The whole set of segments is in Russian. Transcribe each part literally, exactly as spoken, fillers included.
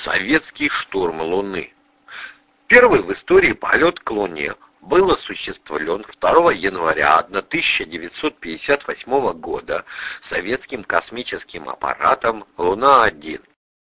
Советский штурм Луны. Первый в истории полет к Луне был осуществлен второго января тысяча девятьсот пятьдесят восьмого года советским космическим аппаратом Луна один.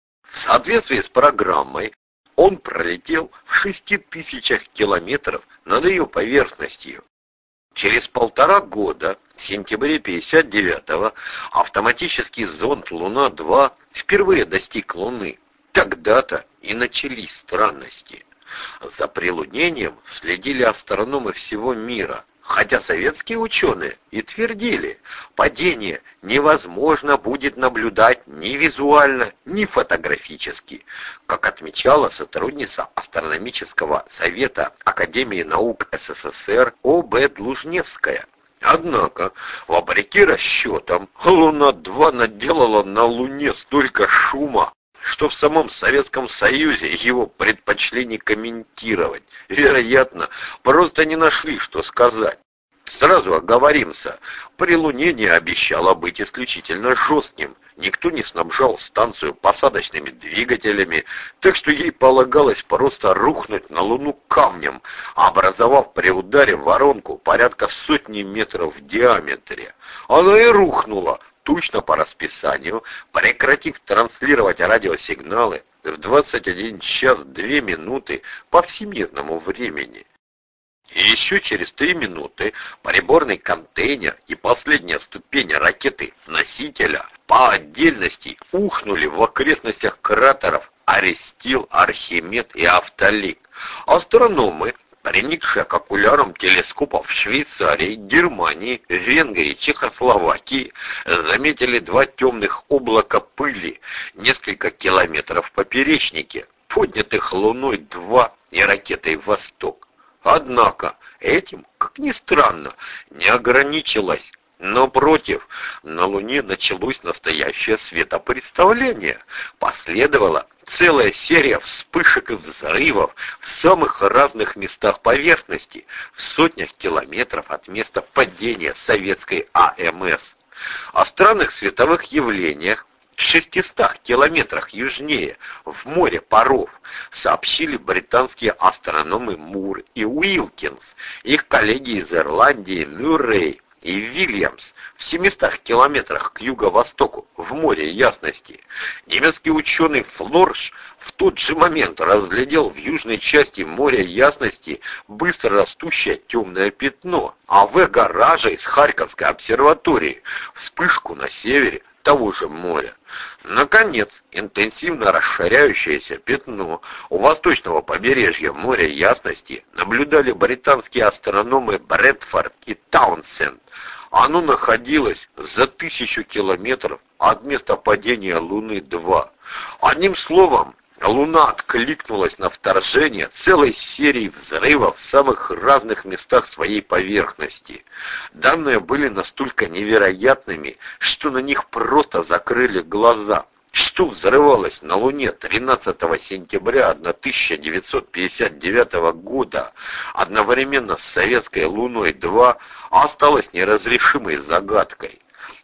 В соответствии с программой он пролетел в шести тысячах километров над ее поверхностью. Через полтора года, в сентябре пятьдесят девятого, автоматический зонд Луна два впервые достиг Луны. Тогда-то и начались странности. За прилунением следили астрономы всего мира, хотя советские ученые и твердили, падение невозможно будет наблюдать ни визуально, ни фотографически, как отмечала сотрудница Астрономического совета Академии наук СССР О Б Длужневская. Однако, вопреки расчетам, Луна два наделала на Луне столько шума, что в самом Советском Союзе его предпочли не комментировать. Вероятно, просто не нашли, что сказать. Сразу оговоримся, прилунение обещало быть исключительно жестким. Никто не снабжал станцию посадочными двигателями, так что ей полагалось просто рухнуть на Луну камнем, образовав при ударе воронку порядка сотни метров в диаметре. Она и рухнула, точно по расписанию, прекратив транслировать радиосигналы в двадцать один час две минуты по всемирному времени. И еще через три минуты приборный контейнер и последняя ступень ракеты-носителя по отдельности ухнули в окрестностях кратеров Арестил, Архимед и Автолик. Астрономы, приникшие к окулярам телескопов в Швейцарии, Германии, Венгрии, Чехословакии, заметили два темных облака пыли, несколько километров в поперечнике, поднятых Луной два и ракетой «Восток». Однако этим, как ни странно, не ограничилось. Напротив, на Луне началось настоящее светопредставление. Последовала целая серия вспышек и взрывов в самых разных местах поверхности, в сотнях километров от места падения советской А М С. О странных световых явлениях в шестистах километрах южнее, в море паров, сообщили британские астрономы Мур и Уилкинс, их коллеги из Ирландии Мюррей и Вильямс в семистах километрах к юго-востоку, в море ясности. Немецкий ученый Флорш в тот же момент разглядел в южной части моря ясности быстро растущее темное пятно, а в гараже из Харьковской обсерватории вспышку на севере того же моря. Наконец, интенсивно расширяющееся пятно у восточного побережья моря ясности наблюдали британские астрономы Брэдфорд и Таунсенд. Оно находилось за тысячу километров от места падения Луны два. Одним словом, Луна откликнулась на вторжение целой серии взрывов в самых разных местах своей поверхности. Данные были настолько невероятными, что на них просто закрыли глаза. Что взрывалось на Луне тринадцатого сентября тысяча девятьсот пятьдесят девятого года одновременно с советской Луной два, осталось неразрешимой загадкой.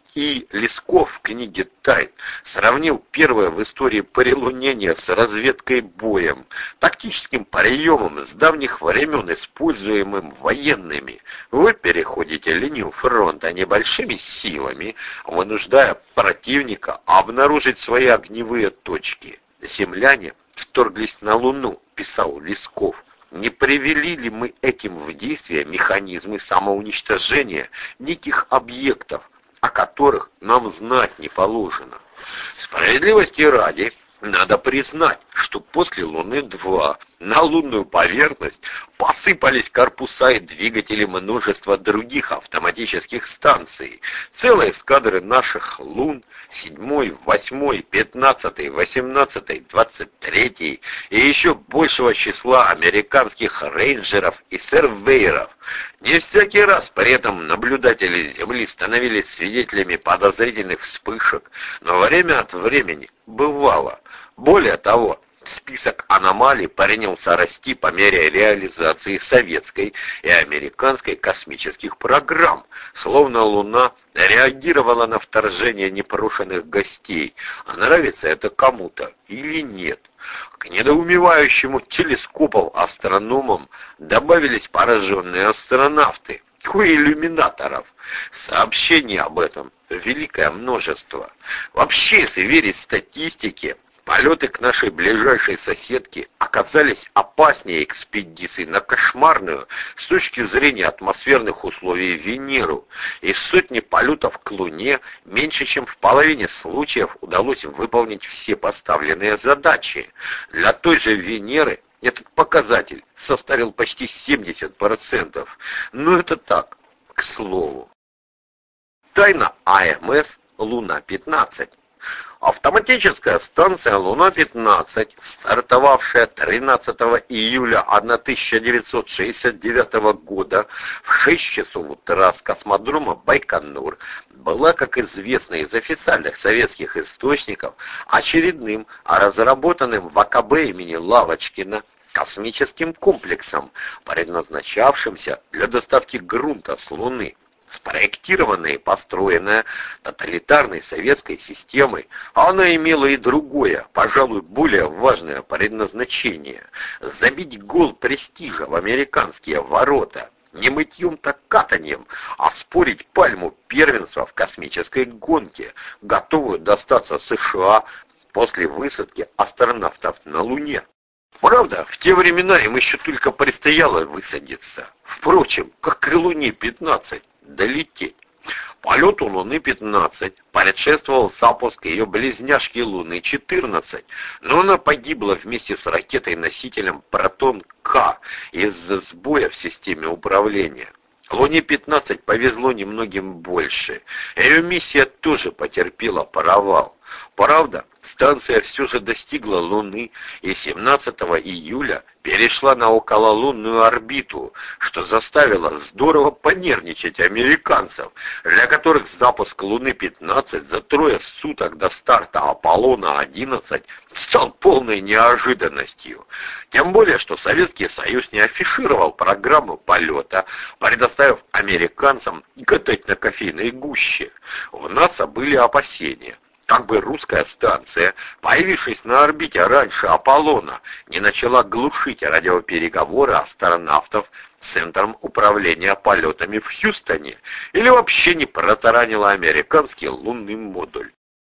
И Лесков в книге «Тайн» сравнил первое в истории прилунение с разведкой боем, тактическим приемом с давних времен, используемым военными. Вы переходите линию фронта небольшими силами, вынуждая противника обнаружить свои огневые точки. Земляне вторглись на Луну, писал Лесков. Не привели ли мы этим в действие механизмы самоуничтожения неких объектов, о которых нам знать не положено? Справедливости ради, надо признать, что после Луны два на лунную поверхность посыпались корпуса и двигатели множества других автоматических станций. Целые эскадры наших лун, седьмой, восьмой, пятнадцатой, восемнадцатой, двадцать третьей и еще большего числа американских рейнджеров и сервейеров. Не всякий раз при этом наблюдатели Земли становились свидетелями подозрительных вспышек, но время от времени бывало. Более того, Список аномалий принялся расти по мере реализации советской и американской космических программ, словно Луна реагировала на вторжение непрошенных гостей, а нравится это кому-то или нет. К недоумевающему телескопам астрономам добавились пораженные астронавты. У иллюминаторов сообщений об этом великое множество. Вообще, если верить статистике, полеты к нашей ближайшей соседке оказались опаснее экспедиций на кошмарную с точки зрения атмосферных условий Венеру. Из сотни полетов к Луне меньше чем в половине случаев удалось выполнить все поставленные задачи. Для той же Венеры этот показатель составил почти семьдесят процентов. Но это так, к слову. Тайна АМС Луна-пятнадцать. Автоматическая станция Луна-пятнадцать, стартовавшая тринадцатого июля тысяча девятьсот шестьдесят девятого года в шесть часов утра с космодрома Байконур, была, как известно из официальных советских источников, очередным, разработанным в АКБ имени Лавочкина, космическим комплексом, предназначавшимся для доставки грунта с Луны. Спроектированная и построенная тоталитарной советской системой, она имела и другое, пожалуй, более важное предназначение – забить гол престижа в американские ворота. Не мытьем, так катаньем, а спорить пальму первенства в космической гонке, готовую достаться США после высадки астронавтов на Луне. Правда, в те времена им еще только предстояло высадиться. Впрочем, как к Луне-пятнадцать долететь. Полету Луны-пятнадцать предшествовал запуск ее близняшки Луны-четырнадцать, но она погибла вместе с ракетой-носителем «Протон-К» из-за сбоя в системе управления. Луне-пятнадцать повезло немногим больше. Ее миссия тоже потерпела провал. Правда, станция все же достигла Луны и семнадцатого июля перешла на окололунную орбиту, что заставило здорово понервничать американцев, для которых запуск Луны-пятнадцать за трое суток до старта Аполлона-одиннадцать стал полной неожиданностью. Тем более, что Советский Союз не афишировал программу полета, предоставив американцам катать на кофейной гуще. У НАСА были опасения. Как бы русская станция, появившись на орбите раньше Аполлона, не начала глушить радиопереговоры астронавтов с Центром управления полетами в Хьюстоне или вообще не протаранила американский лунный модуль.